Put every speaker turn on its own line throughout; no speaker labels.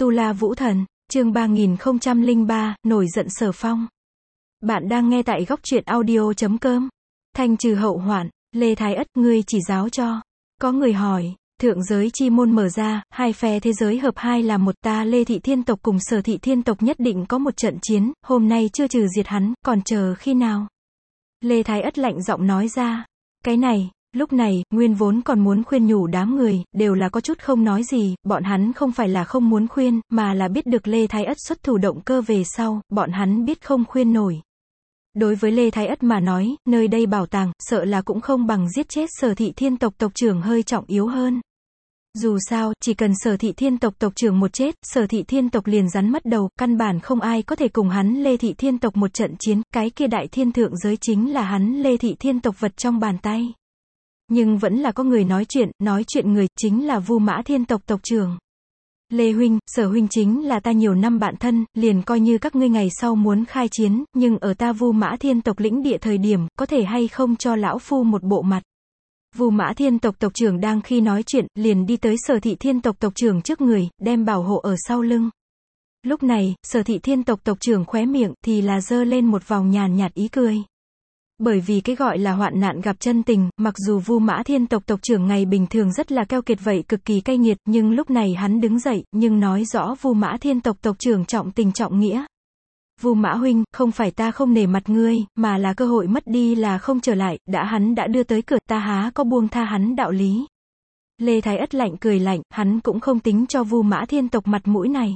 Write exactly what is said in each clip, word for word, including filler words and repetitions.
Tu La Vũ Thần, chương ba nghìn không trăm lẻ ba, nổi giận Sở Phong. Bạn đang nghe tại góc truyện audio chấm com. Thanh trừ hậu hoạn, Lê Thái Ất, ngươi chỉ giáo cho. Có người hỏi, thượng giới chi môn mở ra, hai phe thế giới hợp hai là một, ta Lê Thị Thiên tộc cùng Sở Thị Thiên tộc nhất định có một trận chiến, hôm nay chưa trừ diệt hắn, còn chờ khi nào? Lê Thái Ất lạnh giọng nói ra. Cái này, lúc này, nguyên vốn còn muốn khuyên nhủ đám người, đều là có chút không nói gì, bọn hắn không phải là không muốn khuyên, mà là biết được Lê Thái Ất xuất thủ động cơ về sau, bọn hắn biết không khuyên nổi. Đối với Lê Thái Ất mà nói, nơi đây bảo tàng, sợ là cũng không bằng giết chết Sở Thị Thiên tộc tộc trưởng hơi trọng yếu hơn. Dù sao, chỉ cần Sở Thị Thiên tộc tộc trưởng một chết, Sở Thị Thiên tộc liền rắn mất đầu, căn bản không ai có thể cùng hắn Lê Thị Thiên tộc một trận chiến, cái kia đại thiên thượng giới chính là hắn Lê Thị Thiên tộc vật trong bàn tay. Nhưng vẫn là có người nói chuyện, nói chuyện người, chính là Vu Mã Thiên tộc tộc trưởng. Lê huynh, Sở huynh chính là ta nhiều năm bạn thân, liền coi như các ngươi ngày sau muốn khai chiến, nhưng ở ta Vu Mã Thiên tộc lĩnh địa thời điểm, có thể hay không cho lão phu một bộ mặt. Vu Mã Thiên tộc tộc trưởng đang khi nói chuyện, liền đi tới Sở Thị Thiên tộc tộc trưởng trước người, đem bảo hộ ở sau lưng. Lúc này, Sở Thị Thiên tộc tộc trưởng khóe miệng, thì là giơ lên một vòng nhàn nhạt ý cười. Bởi vì cái gọi là hoạn nạn gặp chân tình, mặc dù Vu Mã Thiên tộc tộc trưởng ngày bình thường rất là keo kiệt vậy cực kỳ cay nghiệt, nhưng lúc này hắn đứng dậy, nhưng nói rõ Vu Mã Thiên tộc tộc trưởng trọng tình trọng nghĩa. Vu Mã huynh, không phải ta không nể mặt ngươi, mà là cơ hội mất đi là không trở lại, đã hắn đã đưa tới cửa, ta há có buông tha hắn đạo lý. Lê Thái Ất lạnh cười lạnh, hắn cũng không tính cho Vu Mã Thiên tộc mặt mũi này.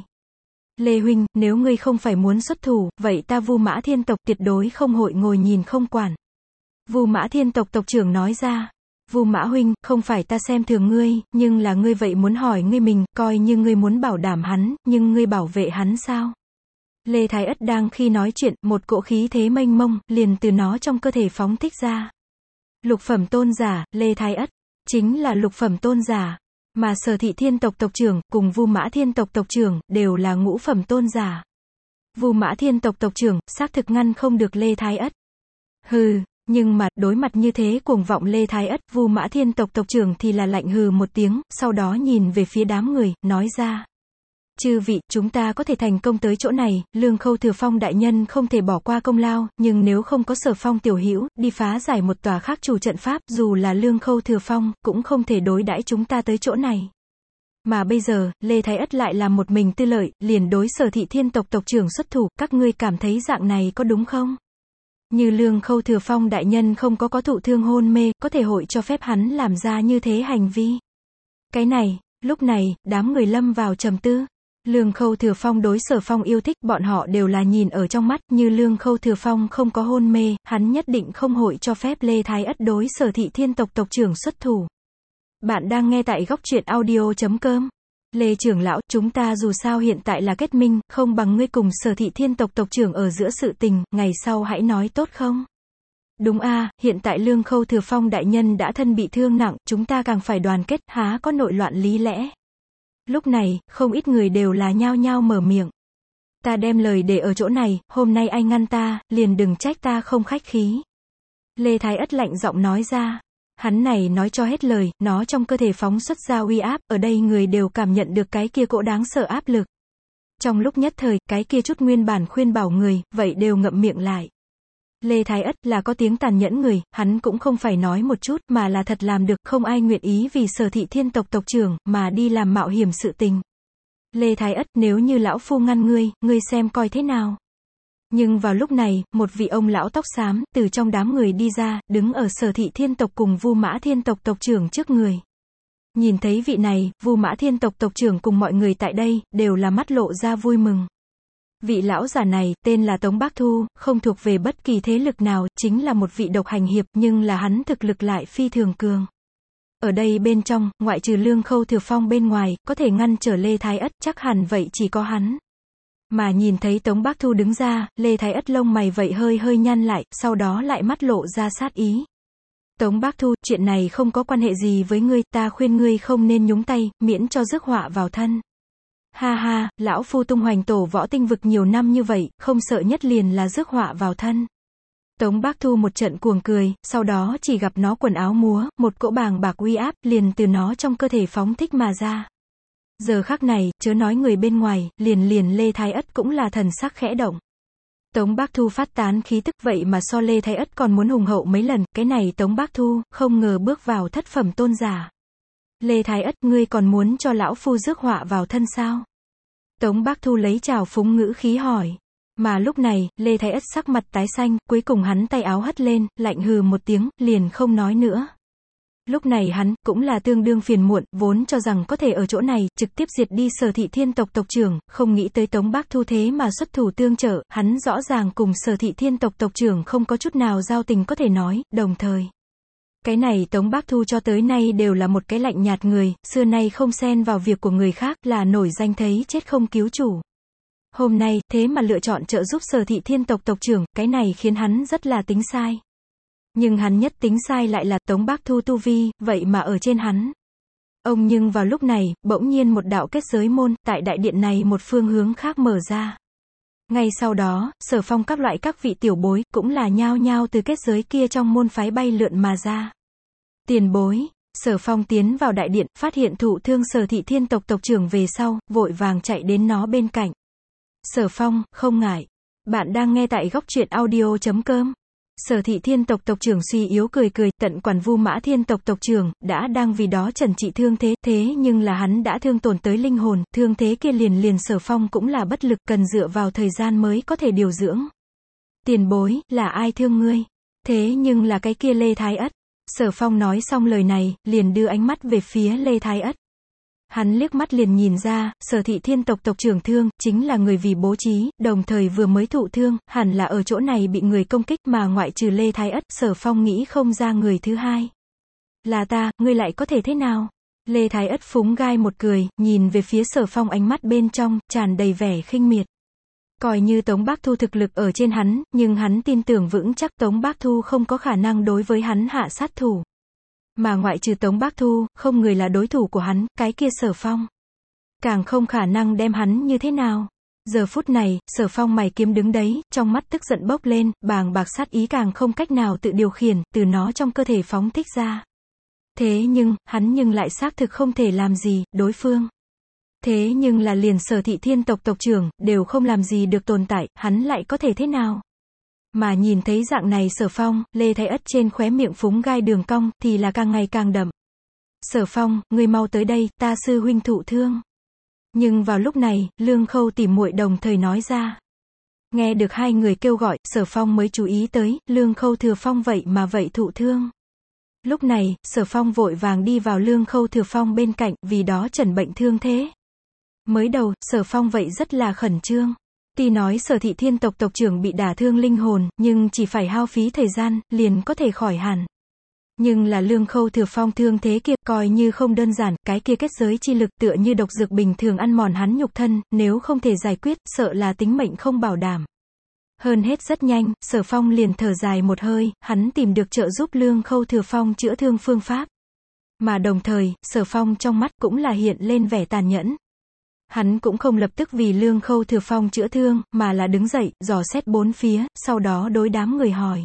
Lê huynh, nếu ngươi không phải muốn xuất thủ, vậy ta Vu Mã Thiên tộc tuyệt đối không hội ngồi nhìn không quản. Vu Mã Thiên tộc tộc trưởng nói ra. Vu Mã huynh, không phải ta xem thường ngươi, nhưng là ngươi vậy muốn hỏi ngươi mình, coi như ngươi muốn bảo đảm hắn, nhưng ngươi bảo vệ hắn sao? Lê Thái Ất đang khi nói chuyện, một cỗ khí thế mênh mông, liền từ nó trong cơ thể phóng thích ra. Lục phẩm tôn giả, Lê Thái Ất, chính là lục phẩm tôn giả. Mà Sở Thị Thiên tộc tộc trưởng, cùng Vu Mã Thiên tộc tộc trưởng, đều là ngũ phẩm tôn giả. Vu Mã Thiên tộc tộc trưởng, xác thực ngăn không được Lê Thái Ất. Hừ, nhưng mà, đối mặt như thế cuồng vọng Lê Thái Ất, Vu Mã Thiên tộc tộc trưởng thì là lạnh hừ một tiếng, sau đó nhìn về phía đám người, nói ra. Chư vị, chúng ta có thể thành công tới chỗ này, Lương Khâu Thừa Phong đại nhân không thể bỏ qua công lao, nhưng nếu không có Sở Phong tiểu hữu, đi phá giải một tòa khác chủ trận pháp, dù là Lương Khâu Thừa Phong, cũng không thể đối đãi chúng ta tới chỗ này. Mà bây giờ, Lê Thái Ất lại làm một mình tư lợi, liền đối Sở Thị Thiên tộc tộc trưởng xuất thủ, các ngươi cảm thấy dạng này có đúng không? Như Lương Khâu Thừa Phong đại nhân không có có thụ thương hôn mê, có thể hội cho phép hắn làm ra như thế hành vi. Cái này, lúc này, đám người lâm vào trầm tư. Lương Khâu Thừa Phong đối Sở Phong yêu thích, bọn họ đều là nhìn ở trong mắt, như Lương Khâu Thừa Phong không có hôn mê, hắn nhất định không hội cho phép Lê Thái Ất đối Sở Thị Thiên tộc tộc trưởng xuất thủ. Bạn đang nghe tại góc truyện audio chấm com. Lê trưởng lão, chúng ta dù sao hiện tại là kết minh, không bằng ngươi cùng Sở Thị Thiên tộc tộc trưởng ở giữa sự tình, ngày sau hãy nói tốt không? Đúng a, hiện tại Lương Khâu Thừa Phong đại nhân đã thân bị thương nặng, chúng ta càng phải đoàn kết, há có nội loạn lý lẽ. Lúc này, không ít người đều là nhao nhao mở miệng. Ta đem lời để ở chỗ này, hôm nay anh ngăn ta, liền đừng trách ta không khách khí. Lê Thái Ất lạnh giọng nói ra. Hắn này nói cho hết lời, nó trong cơ thể phóng xuất ra uy áp, ở đây người đều cảm nhận được cái kia cỗ đáng sợ áp lực. Trong lúc nhất thời, cái kia chút nguyên bản khuyên bảo người, vậy đều ngậm miệng lại. Lê Thái Ất là có tiếng tàn nhẫn người, hắn cũng không phải nói một chút, mà là thật làm được, không ai nguyện ý vì Sở Thị Thiên tộc tộc trưởng, mà đi làm mạo hiểm sự tình. Lê Thái Ất, nếu như lão phu ngăn ngươi, ngươi xem coi thế nào. Nhưng vào lúc này, một vị ông lão tóc xám, từ trong đám người đi ra, đứng ở Sở Thị Thiên tộc cùng Vu Mã Thiên tộc tộc trưởng trước người. Nhìn thấy vị này, Vu Mã Thiên tộc tộc trưởng cùng mọi người tại đây, đều là mắt lộ ra vui mừng. Vị lão giả này, tên là Tống Bác Thu, không thuộc về bất kỳ thế lực nào, chính là một vị độc hành hiệp, nhưng là hắn thực lực lại phi thường cường. Ở đây bên trong, ngoại trừ Lương Khâu Thừa Phong bên ngoài, có thể ngăn trở Lê Thái Ất, chắc hẳn vậy chỉ có hắn. Mà nhìn thấy Tống Bác Thu đứng ra, Lê Thái Ất lông mày vậy hơi hơi nhăn lại, sau đó lại mắt lộ ra sát ý. Tống Bác Thu, chuyện này không có quan hệ gì với ngươi, ta khuyên ngươi không nên nhúng tay, miễn cho rước họa vào thân. Ha ha, lão phu tung hoành tổ võ tinh vực nhiều năm như vậy, không sợ nhất liền là rước họa vào thân. Tống Bác Thu một trận cuồng cười, sau đó chỉ gặp nó quần áo múa, một cỗ bàng bạc uy áp, liền từ nó trong cơ thể phóng thích mà ra. Giờ khắc này, chớ nói người bên ngoài, liền liền Lê Thái Ất cũng là thần sắc khẽ động. Tống Bác Thu phát tán khí tức vậy mà so Lê Thái Ất còn muốn hùng hậu mấy lần, cái này Tống Bác Thu, không ngờ bước vào thất phẩm tôn giả. Lê Thái Ất, ngươi còn muốn cho lão phu rước họa vào thân sao? Tống Bác Thu lấy trào phúng ngữ khí hỏi. Mà lúc này, Lê Thái Ất sắc mặt tái xanh, cuối cùng hắn tay áo hất lên, lạnh hừ một tiếng, liền không nói nữa. Lúc này hắn, cũng là tương đương phiền muộn, vốn cho rằng có thể ở chỗ này, trực tiếp diệt đi Sở Thị Thiên tộc tộc trưởng, không nghĩ tới Tống Bác Thu thế mà xuất thủ tương trợ, hắn rõ ràng cùng Sở Thị Thiên tộc tộc trưởng không có chút nào giao tình có thể nói, đồng thời. Cái này Tống Bác Thu cho tới nay đều là một cái lạnh nhạt người, xưa nay không xen vào việc của người khác, là nổi danh thấy chết không cứu chủ. Hôm nay, thế mà lựa chọn trợ giúp Sở Thị Thiên tộc tộc trưởng, cái này khiến hắn rất là tính sai. Nhưng hắn nhất tính sai lại là Tống Bác Thu tu vi, vậy mà ở trên hắn. Ông nhưng vào lúc này, bỗng nhiên một đạo kết giới môn, tại đại điện này một phương hướng khác mở ra. Ngay sau đó, Sở Phong các loại các vị tiểu bối, cũng là nhao nhao từ kết giới kia trong môn phái bay lượn mà ra. Tiền bối, Sở Phong tiến vào đại điện, phát hiện thụ thương Sở Thị Thiên tộc tộc trưởng về sau, vội vàng chạy đến nó bên cạnh. Sở Phong, không ngại. Bạn đang nghe tại góc truyện audio chấm com. Sở Thị Thiên tộc tộc trưởng suy yếu cười cười, tận quản Vu Mã Thiên tộc tộc trưởng, đã đang vì đó trần trị thương thế, thế nhưng là hắn đã thương tổn tới linh hồn, thương thế kia liền liền Sở Phong cũng là bất lực, cần dựa vào thời gian mới có thể điều dưỡng. Tiền bối, là ai thương ngươi? Thế nhưng là cái kia Lê Thái Ất. Sở Phong nói xong lời này, liền đưa ánh mắt về phía Lê Thái Ất. Hắn liếc mắt liền nhìn ra, Sở Thị Thiên tộc tộc trưởng thương, chính là người vì bố trí, đồng thời vừa mới thụ thương, hẳn là ở chỗ này bị người công kích mà ngoại trừ Lê Thái Ất, Sở Phong nghĩ không ra người thứ hai. Là ta, ngươi lại có thể thế nào? Lê Thái Ất phúng gai một cười, nhìn về phía Sở Phong ánh mắt bên trong, tràn đầy vẻ khinh miệt. Coi như Tống Bác Thu thực lực ở trên hắn, nhưng hắn tin tưởng vững chắc Tống Bác Thu không có khả năng đối với hắn hạ sát thủ. Mà ngoại trừ Tống Bác Thu, không người là đối thủ của hắn, cái kia Sở Phong. Càng không khả năng đem hắn như thế nào. Giờ phút này, Sở Phong mày kiếm đứng đấy, trong mắt tức giận bốc lên, bàng bạc sát ý càng không cách nào tự điều khiển, từ nó trong cơ thể phóng thích ra. Thế nhưng, hắn nhưng lại xác thực không thể làm gì, đối phương. Thế nhưng là liền Sở Thị Thiên tộc tộc trưởng, đều không làm gì được tồn tại, hắn lại có thể thế nào? Mà nhìn thấy dạng này Sở Phong, Lê Thái Ất trên khóe miệng phúng gai đường cong, thì là càng ngày càng đậm. Sở Phong, ngươi mau tới đây, ta sư huynh thụ thương. Nhưng vào lúc này, Lương Khâu tỉ muội đồng thời nói ra. Nghe được hai người kêu gọi, Sở Phong mới chú ý tới, Lương Khâu Thừa Phong vậy mà vậy thụ thương. Lúc này, Sở Phong vội vàng đi vào Lương Khâu Thừa Phong bên cạnh, vì đó trần bệnh thương thế. Mới đầu, Sở Phong vậy rất là khẩn trương. Tuy nói Sở Thị Thiên tộc tộc trưởng bị đả thương linh hồn, nhưng chỉ phải hao phí thời gian, liền có thể khỏi hẳn. Nhưng là Lương Khâu Thừa Phong thương thế kia, coi như không đơn giản, cái kia kết giới chi lực tựa như độc dược bình thường ăn mòn hắn nhục thân, nếu không thể giải quyết, sợ là tính mệnh không bảo đảm. Hơn hết rất nhanh, Sở Phong liền thở dài một hơi, hắn tìm được trợ giúp Lương Khâu Thừa Phong chữa thương phương pháp. Mà đồng thời, Sở Phong trong mắt cũng là hiện lên vẻ tàn nhẫn. Hắn cũng không lập tức vì Lương Khâu Thừa Phong chữa thương, mà là đứng dậy, dò xét bốn phía, sau đó đối đám người hỏi.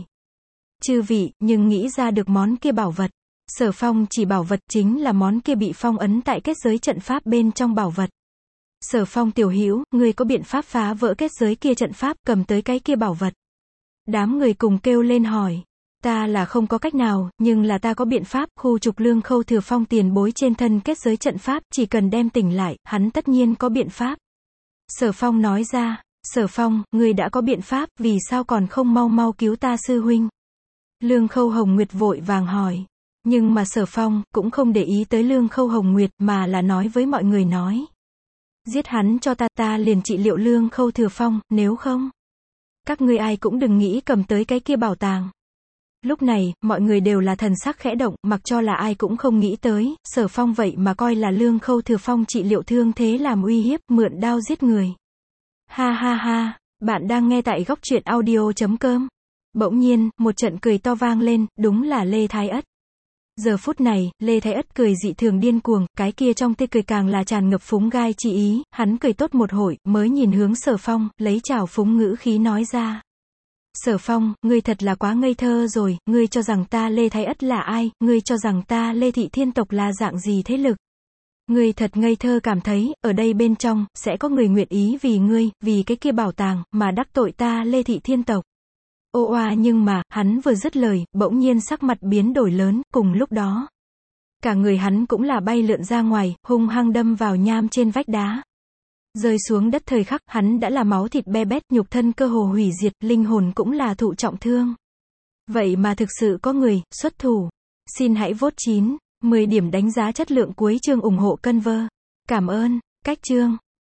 Chư vị, nhưng nghĩ ra được món kia bảo vật. Sở Phong chỉ bảo vật chính là món kia bị phong ấn tại kết giới trận pháp bên trong bảo vật. Sở Phong tiểu hữu, ngươi có biện pháp phá vỡ kết giới kia trận pháp, cầm tới cái kia bảo vật. Đám người cùng kêu lên hỏi. Ta là không có cách nào, nhưng là ta có biện pháp, khu trục Lương Khâu Thừa Phong tiền bối trên thân kết giới trận pháp, chỉ cần đem tỉnh lại, hắn tất nhiên có biện pháp. Sở Phong nói ra, Sở Phong, ngươi đã có biện pháp, vì sao còn không mau mau cứu ta sư huynh? Lương Khâu Hồng Nguyệt vội vàng hỏi. Nhưng mà Sở Phong, cũng không để ý tới Lương Khâu Hồng Nguyệt, mà là nói với mọi người nói. Giết hắn cho ta, ta liền trị liệu Lương Khâu Thừa Phong, nếu không. Các ngươi ai cũng đừng nghĩ cầm tới cái kia bảo tàng. Lúc này, mọi người đều là thần sắc khẽ động, mặc cho là ai cũng không nghĩ tới, Sở Phong vậy mà coi là Lương Khâu Thừa Phong trị liệu thương thế làm uy hiếp, mượn đao giết người. Ha ha ha, bạn đang nghe tại góc truyện audio chấm com. Bỗng nhiên, một trận cười to vang lên, đúng là Lê Thái Ất. Giờ phút này, Lê Thái Ất cười dị thường điên cuồng, cái kia trong tê cười càng là tràn ngập phúng gai chi ý, hắn cười tốt một hồi, mới nhìn hướng Sở Phong, lấy trào phúng ngữ khí nói ra. Sở Phong, ngươi thật là quá ngây thơ rồi, ngươi cho rằng ta Lê Thái Ất là ai, ngươi cho rằng ta Lê Thị Thiên tộc là dạng gì thế lực. Ngươi thật ngây thơ cảm thấy, ở đây bên trong, sẽ có người nguyện ý vì ngươi, vì cái kia bảo tàng, mà đắc tội ta Lê Thị Thiên tộc. Ô oa nhưng mà, hắn vừa dứt lời, bỗng nhiên sắc mặt biến đổi lớn, cùng lúc đó. Cả người hắn cũng là bay lượn ra ngoài, hung hăng đâm vào nham trên vách đá. Rơi xuống đất thời khắc, hắn đã là máu thịt be bét, nhục thân cơ hồ hủy diệt, linh hồn cũng là thụ trọng thương. Vậy mà thực sự có người, xuất thủ. Xin hãy vote chín, mười điểm đánh giá chất lượng cuối chương ủng hộ Conver. Cảm ơn. Cách chương.